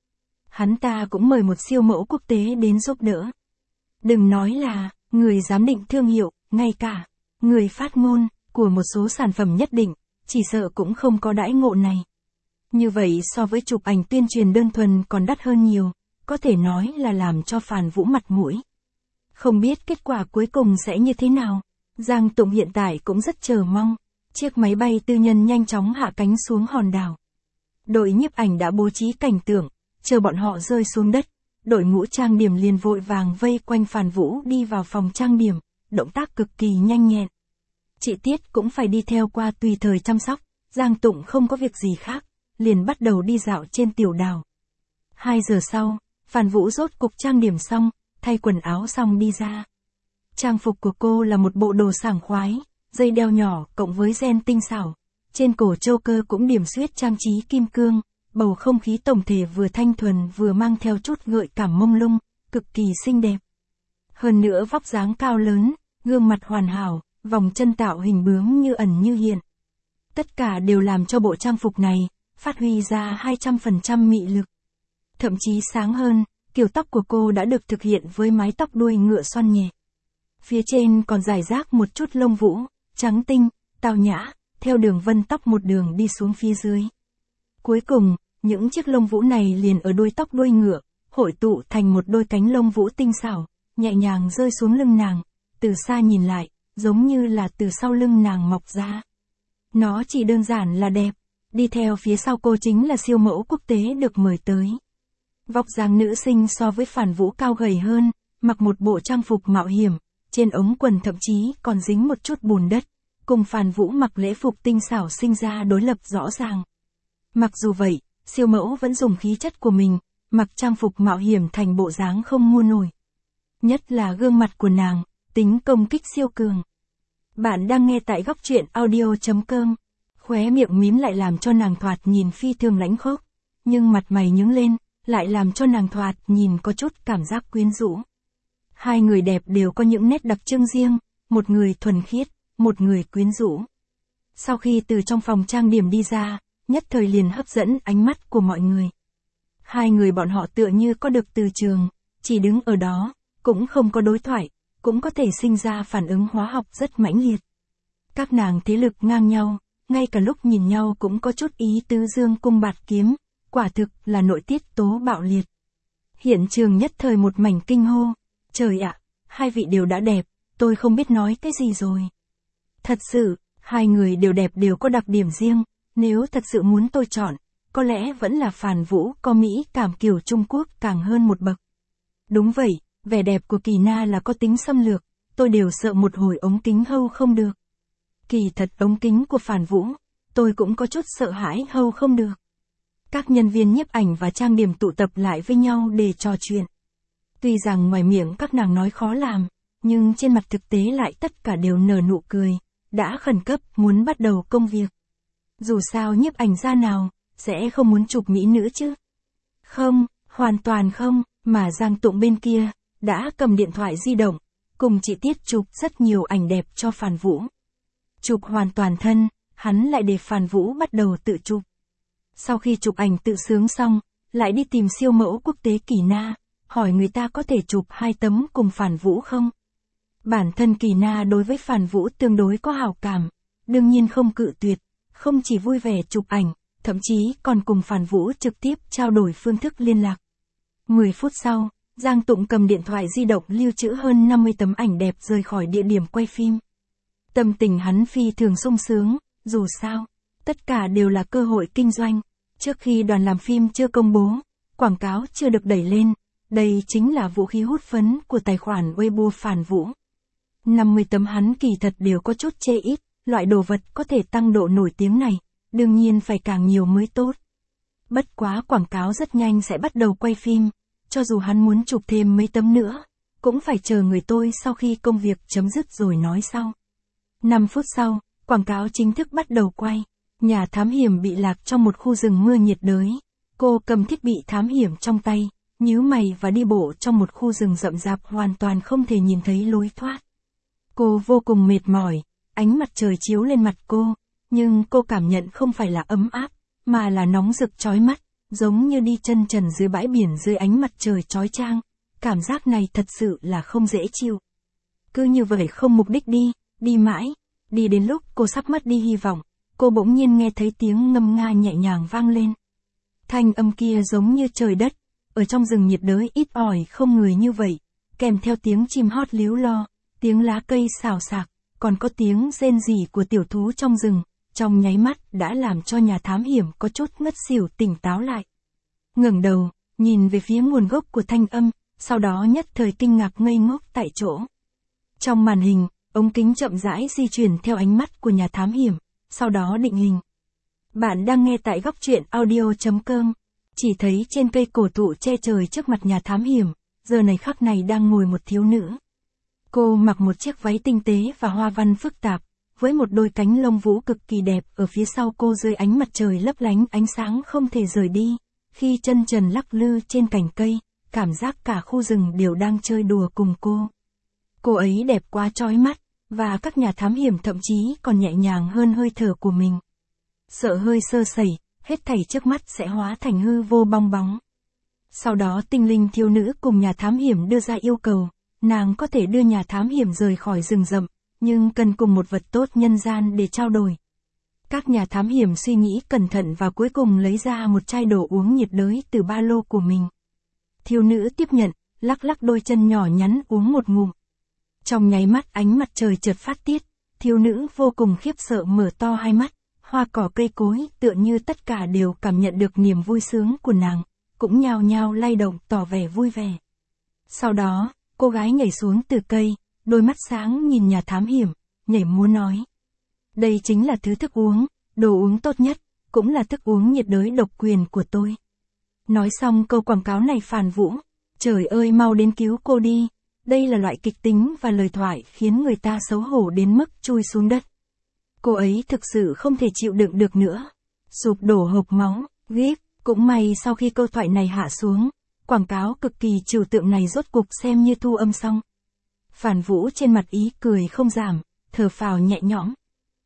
hắn ta cũng mời một siêu mẫu quốc tế đến giúp đỡ. Đừng nói là người giám định thương hiệu, ngay cả người phát ngôn của một số sản phẩm nhất định, chỉ sợ cũng không có đãi ngộ này. Như vậy so với chụp ảnh tuyên truyền đơn thuần còn đắt hơn nhiều, có thể nói là làm cho Phản Vũ mặt mũi. Không biết kết quả cuối cùng sẽ như thế nào, Giang Tụng hiện tại cũng rất chờ mong. Chiếc máy bay tư nhân nhanh chóng hạ cánh xuống hòn đảo. Đội nhiếp ảnh đã bố trí cảnh tượng, chờ bọn họ rơi xuống đất, đội ngũ trang điểm liền vội vàng vây quanh Phản Vũ đi vào phòng trang điểm, động tác cực kỳ nhanh nhẹn. Chị Tiết cũng phải đi theo qua tùy thời chăm sóc, Giang Tụng không có việc gì khác, liền bắt đầu đi dạo trên tiểu đảo. Hai giờ sau, Phản Vũ rốt cục trang điểm xong, thay quần áo xong đi ra. Trang phục của cô là một bộ đồ sảng khoái, dây đeo nhỏ cộng với ren tinh xảo, trên cổ châu cơ cũng điểm xuyết trang trí kim cương, bầu không khí tổng thể vừa thanh thuần vừa mang theo chút gợi cảm mông lung, cực kỳ xinh đẹp. Hơn nữa vóc dáng cao lớn, gương mặt hoàn hảo, vòng chân tạo hình bướm như ẩn như hiện. Tất cả đều làm cho bộ trang phục này phát huy ra hai trăm phần trăm mị lực. Thậm chí sáng hơn, kiểu tóc của cô đã được thực hiện với mái tóc đuôi ngựa xoăn nhẹ. Phía trên còn rải rác một chút lông vũ, trắng tinh, tao nhã, theo đường vân tóc một đường đi xuống phía dưới. Cuối cùng, những chiếc lông vũ này liền ở đuôi tóc đuôi ngựa, hội tụ thành một đôi cánh lông vũ tinh xảo, nhẹ nhàng rơi xuống lưng nàng, từ xa nhìn lại, giống như là từ sau lưng nàng mọc ra. Nó chỉ đơn giản là đẹp, đi theo phía sau cô chính là siêu mẫu quốc tế được mời tới. Vóc dáng nữ sinh so với Phản Vũ cao gầy hơn, mặc một bộ trang phục mạo hiểm, trên ống quần thậm chí còn dính một chút bùn đất, cùng Phản Vũ mặc lễ phục tinh xảo sinh ra đối lập rõ ràng. Mặc dù vậy, siêu mẫu vẫn dùng khí chất của mình, mặc trang phục mạo hiểm thành bộ dáng không mua nổi. Nhất là gương mặt của nàng, tính công kích siêu cường. Bạn đang nghe tại góc truyện audio chấm com. Khóe miệng mím lại làm cho nàng thoạt nhìn phi thường lãnh khốc, nhưng mặt mày nhướng lên, lại làm cho nàng thoạt nhìn có chút cảm giác quyến rũ. Hai người đẹp đều có những nét đặc trưng riêng, một người thuần khiết, một người quyến rũ. Sau khi từ trong phòng trang điểm đi ra, nhất thời liền hấp dẫn ánh mắt của mọi người. Hai người bọn họ tựa như có được từ trường, chỉ đứng ở đó, cũng không có đối thoại, cũng có thể sinh ra phản ứng hóa học rất mãnh liệt. Các nàng thế lực ngang nhau, ngay cả lúc nhìn nhau cũng có chút ý tứ dương cung bạt kiếm, quả thực là nội tiết tố bạo liệt. Hiện trường nhất thời một mảnh kinh hô, trời ạ, hai vị đều đã đẹp, tôi không biết nói cái gì rồi. Thật sự, hai người đều đẹp đều có đặc điểm riêng, nếu thật sự muốn tôi chọn, có lẽ vẫn là Phản Vũ có Mỹ cảm kiểu Trung Quốc càng hơn một bậc. Đúng vậy, vẻ đẹp của Kỳ Na là có tính xâm lược, tôi đều sợ một hồi ống kính hâu không được. Kỳ thật ống kính của Phản Vũ, tôi cũng có chút sợ hãi hâu không được. Các nhân viên nhiếp ảnh và trang điểm tụ tập lại với nhau để trò chuyện. Tuy rằng ngoài miệng các nàng nói khó làm, nhưng trên mặt thực tế lại tất cả đều nở nụ cười, đã khẩn cấp muốn bắt đầu công việc. Dù sao nhiếp ảnh gia nào, sẽ không muốn chụp mỹ nữ chứ? Không, hoàn toàn không, mà Giang Tụng bên kia, đã cầm điện thoại di động, cùng chị Tiết chụp rất nhiều ảnh đẹp cho Phàn Vũ. Chụp hoàn toàn thân, hắn lại để Phàn Vũ bắt đầu tự chụp. Sau khi chụp ảnh tự sướng xong, lại đi tìm siêu mẫu quốc tế Kỳ Na, hỏi người ta có thể chụp hai tấm cùng Phàn Vũ không? Bản thân Kỳ Na đối với Phàn Vũ tương đối có hảo cảm, đương nhiên không cự tuyệt, không chỉ vui vẻ chụp ảnh, thậm chí còn cùng Phàn Vũ trực tiếp trao đổi phương thức liên lạc. mười phút sau, Giang Tụng cầm điện thoại di động lưu trữ hơn năm mươi tấm ảnh đẹp rời khỏi địa điểm quay phim. Tâm tình hắn phi thường sung sướng, dù sao, tất cả đều là cơ hội kinh doanh. Trước khi đoàn làm phim chưa công bố, quảng cáo chưa được đẩy lên, đây chính là vũ khí hút phấn của tài khoản Weibo Phàn Vũ. năm mươi tấm hắn kỳ thật đều có chút chê ít, loại đồ vật có thể tăng độ nổi tiếng này, đương nhiên phải càng nhiều mới tốt. Bất quá quảng cáo rất nhanh sẽ bắt đầu quay phim, cho dù hắn muốn chụp thêm mấy tấm nữa, cũng phải chờ người tôi sau khi công việc chấm dứt rồi nói sau. năm phút sau, quảng cáo chính thức bắt đầu quay. Nhà thám hiểm bị lạc trong một khu rừng mưa nhiệt đới. Cô cầm thiết bị thám hiểm trong tay, nhíu mày và đi bộ trong một khu rừng rậm rạp hoàn toàn không thể nhìn thấy lối thoát. Cô vô cùng mệt mỏi, ánh mặt trời chiếu lên mặt cô, nhưng cô cảm nhận không phải là ấm áp, mà là nóng rực chói mắt, giống như đi chân trần dưới bãi biển dưới ánh mặt trời chói chang. Cảm giác này thật sự là không dễ chịu. Cứ như vậy không mục đích đi, đi mãi, đi đến lúc cô sắp mất đi hy vọng. Cô bỗng nhiên nghe thấy tiếng ngâm nga nhẹ nhàng vang lên. Thanh âm kia giống như trời đất, ở trong rừng nhiệt đới ít ỏi không người như vậy, kèm theo tiếng chim hót líu lo, tiếng lá cây xào xạc, còn có tiếng rên rỉ của tiểu thú trong rừng, trong nháy mắt đã làm cho nhà thám hiểm có chút ngất xỉu tỉnh táo lại. Ngẩng đầu, nhìn về phía nguồn gốc của thanh âm, sau đó nhất thời kinh ngạc ngây ngốc tại chỗ. Trong màn hình, ống kính chậm rãi di chuyển theo ánh mắt của nhà thám hiểm. Sau đó định hình. Bạn đang nghe tại góc truyện audio chấm com. Chỉ thấy trên cây cổ thụ che trời trước mặt nhà thám hiểm, giờ này khắc này đang ngồi một thiếu nữ. Cô mặc một chiếc váy tinh tế và hoa văn phức tạp, với một đôi cánh lông vũ cực kỳ đẹp ở phía sau cô dưới ánh mặt trời lấp lánh ánh sáng không thể rời đi. Khi chân trần lắc lư trên cành cây, cảm giác cả khu rừng đều đang chơi đùa cùng cô. Cô ấy đẹp quá chói mắt. Và các nhà thám hiểm thậm chí còn nhẹ nhàng hơn hơi thở của mình. Sợ hơi sơ sẩy, hết thảy trước mắt sẽ hóa thành hư vô bong bóng. Sau đó tinh linh thiếu nữ cùng nhà thám hiểm đưa ra yêu cầu, nàng có thể đưa nhà thám hiểm rời khỏi rừng rậm, nhưng cần cùng một vật tốt nhân gian để trao đổi. Các nhà thám hiểm suy nghĩ cẩn thận và cuối cùng lấy ra một chai đồ uống nhiệt đới từ ba lô của mình. Thiếu nữ tiếp nhận, lắc lắc đôi chân nhỏ nhắn uống một ngụm. Trong nháy mắt ánh mặt trời chợt phát tiết, thiếu nữ vô cùng khiếp sợ mở to hai mắt, hoa cỏ cây cối tựa như tất cả đều cảm nhận được niềm vui sướng của nàng, cũng nhao nhao lay động tỏ vẻ vui vẻ. Sau đó, cô gái nhảy xuống từ cây, đôi mắt sáng nhìn nhà thám hiểm, nhảy múa nói. Đây chính là thứ thức uống, đồ uống tốt nhất, cũng là thức uống nhiệt đới độc quyền của tôi. Nói xong câu quảng cáo này Phàn Vũ, trời ơi mau đến cứu cô đi. Đây là loại kịch tính và lời thoại khiến người ta xấu hổ đến mức chui xuống đất. Cô ấy thực sự không thể chịu đựng được nữa. Sụp đổ hộc máu, ghép, cũng may sau khi câu thoại này hạ xuống, quảng cáo cực kỳ trừu tượng này rốt cục xem như thu âm xong. Phàn Vũ trên mặt ý cười không giảm, thở phào nhẹ nhõm.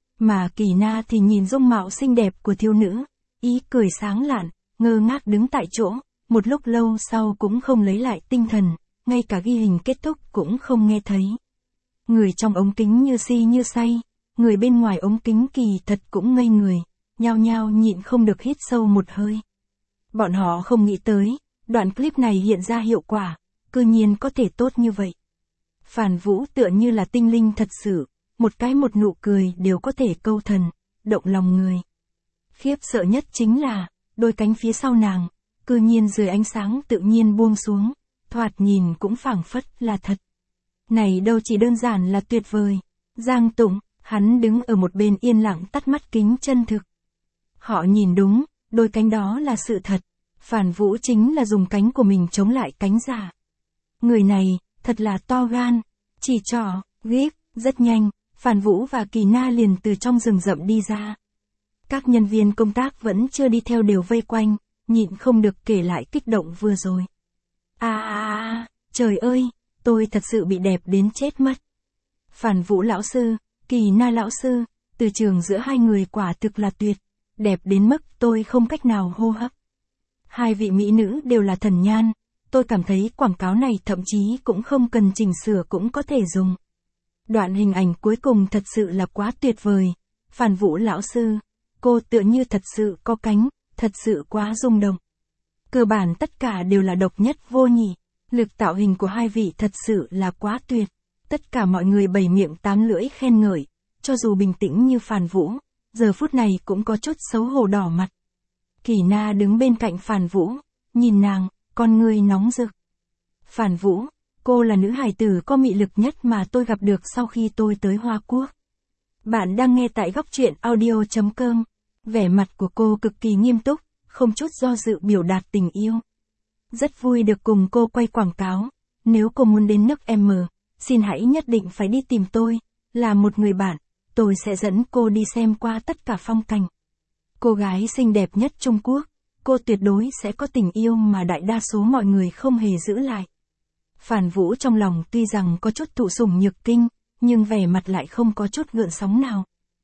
Mà Kỳ Na thì nhìn dung mạo xinh đẹp của thiếu nữ, ý cười sáng lạn, ngơ ngác đứng tại chỗ, một lúc lâu sau cũng không lấy lại tinh thần. Ngay cả ghi hình kết thúc cũng không nghe thấy. Người trong ống kính như si như say, người bên ngoài ống kính kỳ thật cũng ngây người, nhao nhao nhịn không được hít sâu một hơi. Bọn họ không nghĩ tới, đoạn clip này hiện ra hiệu quả, cư nhiên có thể tốt như vậy. Phàn Vũ tựa như là tinh linh thật sự, một cái một nụ cười đều có thể câu thần, động lòng người. Khiếp sợ nhất chính là, đôi cánh phía sau nàng, cư nhiên dưới ánh sáng tự nhiên buông xuống. Thoạt nhìn cũng phảng phất là thật. Này đâu chỉ đơn giản là tuyệt vời. Giang Tụng, hắn đứng ở một bên yên lặng tắt mắt kính chân thực, Họ nhìn đúng, đôi cánh đó là sự thật. Phản Vũ chính là dùng cánh của mình chống lại cánh giả. Người này, thật là to gan. Chỉ trỏ, gíp, rất nhanh, Phản Vũ và Kỳ Na liền từ trong rừng rậm đi ra. Các nhân viên công tác vẫn chưa đi theo đều vây quanh, nhịn không được kể lại kích động vừa rồi. À à à, trời ơi, tôi thật sự bị đẹp đến chết mất. Phản Vũ lão sư, Kỳ Na lão sư, từ trường giữa hai người quả thực là tuyệt, đẹp đến mức tôi không cách nào hô hấp. Hai vị mỹ nữ đều là thần nhan, tôi cảm thấy quảng cáo này thậm chí cũng không cần chỉnh sửa cũng có thể dùng. Đoạn hình ảnh cuối cùng thật sự là quá tuyệt vời. Phản Vũ lão sư, cô tựa như thật sự có cánh, thật sự quá rung động. Cơ bản tất cả đều là độc nhất vô nhị, lực tạo hình của hai vị thật sự là quá tuyệt. Tất cả mọi người bảy miệng tám lưỡi khen ngợi, cho dù bình tĩnh như Phản Vũ, giờ phút này cũng có chút xấu hổ đỏ mặt. Kỳ Na đứng bên cạnh Phản Vũ, nhìn nàng, con ngươi nóng rực. Phản Vũ, cô là nữ hài tử có mị lực nhất mà tôi gặp được sau khi tôi tới Hoa Quốc. Bạn đang nghe tại góc truyện audio chấm com. Vẻ mặt của cô cực kỳ nghiêm túc, không chút do dự biểu đạt tình yêu. Rất vui được cùng cô quay quảng cáo. Nếu cô muốn đến nước M, xin hãy nhất định phải đi tìm tôi. Là một người bạn, tôi sẽ dẫn cô đi xem qua tất cả phong cảnh. Cô gái xinh đẹp nhất Trung Quốc, cô tuyệt đối sẽ có tình yêu mà đại đa số mọi người không hề giữ lại. Phản Vũ trong lòng tuy rằng có chút thụ sủng nhược kinh, nhưng vẻ mặt lại không có chút gợn sóng nào.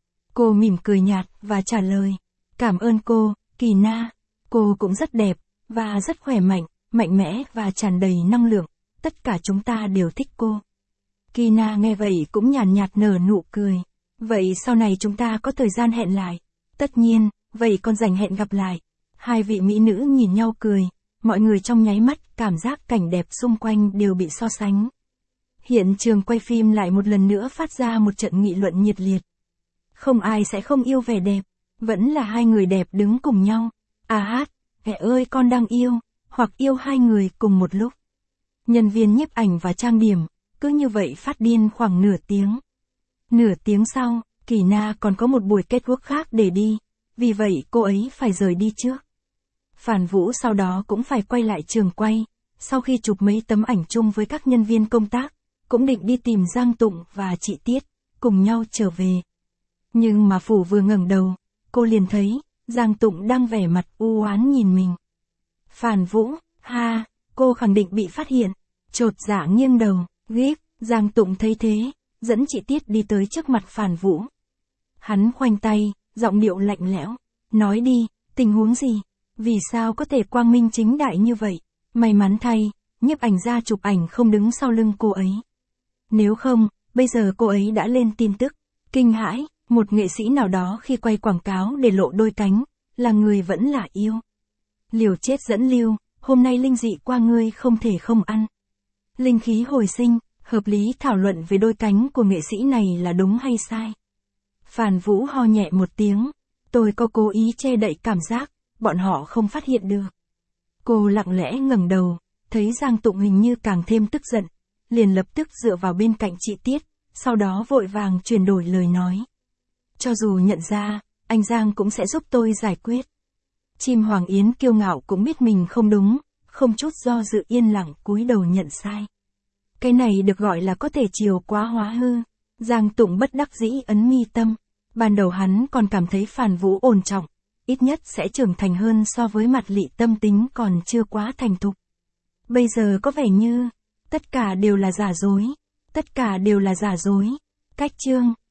Cô mỉm cười nhạt và trả lời, cảm ơn cô, Kỳ Na. Cô cũng rất đẹp, và rất khỏe mạnh, mạnh mẽ và tràn đầy năng lượng, tất cả chúng ta đều thích cô. Kỳ Na nghe vậy cũng nhàn nhạt nở nụ cười. Vậy sau này chúng ta có thời gian hẹn lại. Tất nhiên, vậy còn dành hẹn gặp lại. Hai vị mỹ nữ nhìn nhau cười, mọi người trong nháy mắt cảm giác cảnh đẹp xung quanh đều bị so sánh. Hiện trường quay phim lại một lần nữa phát ra một trận nghị luận nhiệt liệt. Không ai sẽ không yêu vẻ đẹp, vẫn là hai người đẹp đứng cùng nhau. À hát, mẹ ơi con đang yêu, hoặc yêu hai người cùng một lúc. Nhân viên nhiếp ảnh và trang điểm, cứ như vậy phát điên khoảng nửa tiếng. Nửa tiếng sau, Kỳ Na còn có một buổi kết quốc khác để đi, vì vậy cô ấy phải rời đi trước. Phản Vũ sau đó cũng phải quay lại trường quay, sau khi chụp mấy tấm ảnh chung với các nhân viên công tác, cũng định đi tìm Giang Tụng và chị Tiết, cùng nhau trở về. Nhưng mà Phủ vừa ngẩng đầu, cô liền thấy, Giang Tụng đang vẻ mặt u oán nhìn mình. Phản Vũ, ha, cô khẳng định bị phát hiện, chột dạ nghiêng đầu, gíp, Giang Tụng thấy thế, dẫn chị Tiết đi tới trước mặt Phản Vũ. Hắn khoanh tay, giọng điệu lạnh lẽo, nói đi, tình huống gì, vì sao có thể quang minh chính đại như vậy, may mắn thay, nhiếp ảnh gia chụp ảnh không đứng sau lưng cô ấy. Nếu không, bây giờ cô ấy đã lên tin tức, kinh hãi, một nghệ sĩ nào đó khi quay quảng cáo để lộ đôi cánh, là người vẫn là yêu. Liều chết dẫn lưu, hôm nay linh dị qua ngươi không thể không ăn. Linh khí hồi sinh, hợp lý thảo luận về đôi cánh của nghệ sĩ này là đúng hay sai. Phản Vũ ho nhẹ một tiếng, tôi có cố ý che đậy cảm giác, bọn họ không phát hiện được. Cô lặng lẽ ngẩng đầu, thấy Giang Tụng hình như càng thêm tức giận, liền lập tức dựa vào bên cạnh chị Tiết, sau đó vội vàng chuyển đổi lời nói. Cho dù nhận ra, anh Giang cũng sẽ giúp tôi giải quyết. Chim Hoàng Yến kiêu ngạo cũng biết mình không đúng, không chút do dự yên lặng cúi đầu nhận sai. Cái này được gọi là có thể chiều quá hóa hư. Giang Tụng bất đắc dĩ ấn mi tâm. Ban đầu hắn còn cảm thấy Phản Vũ ổn trọng, ít nhất sẽ trưởng thành hơn so với mặt lị tâm tính còn chưa quá thành thục. Bây giờ có vẻ như, tất cả đều là giả dối, tất cả đều là giả dối. Cách chương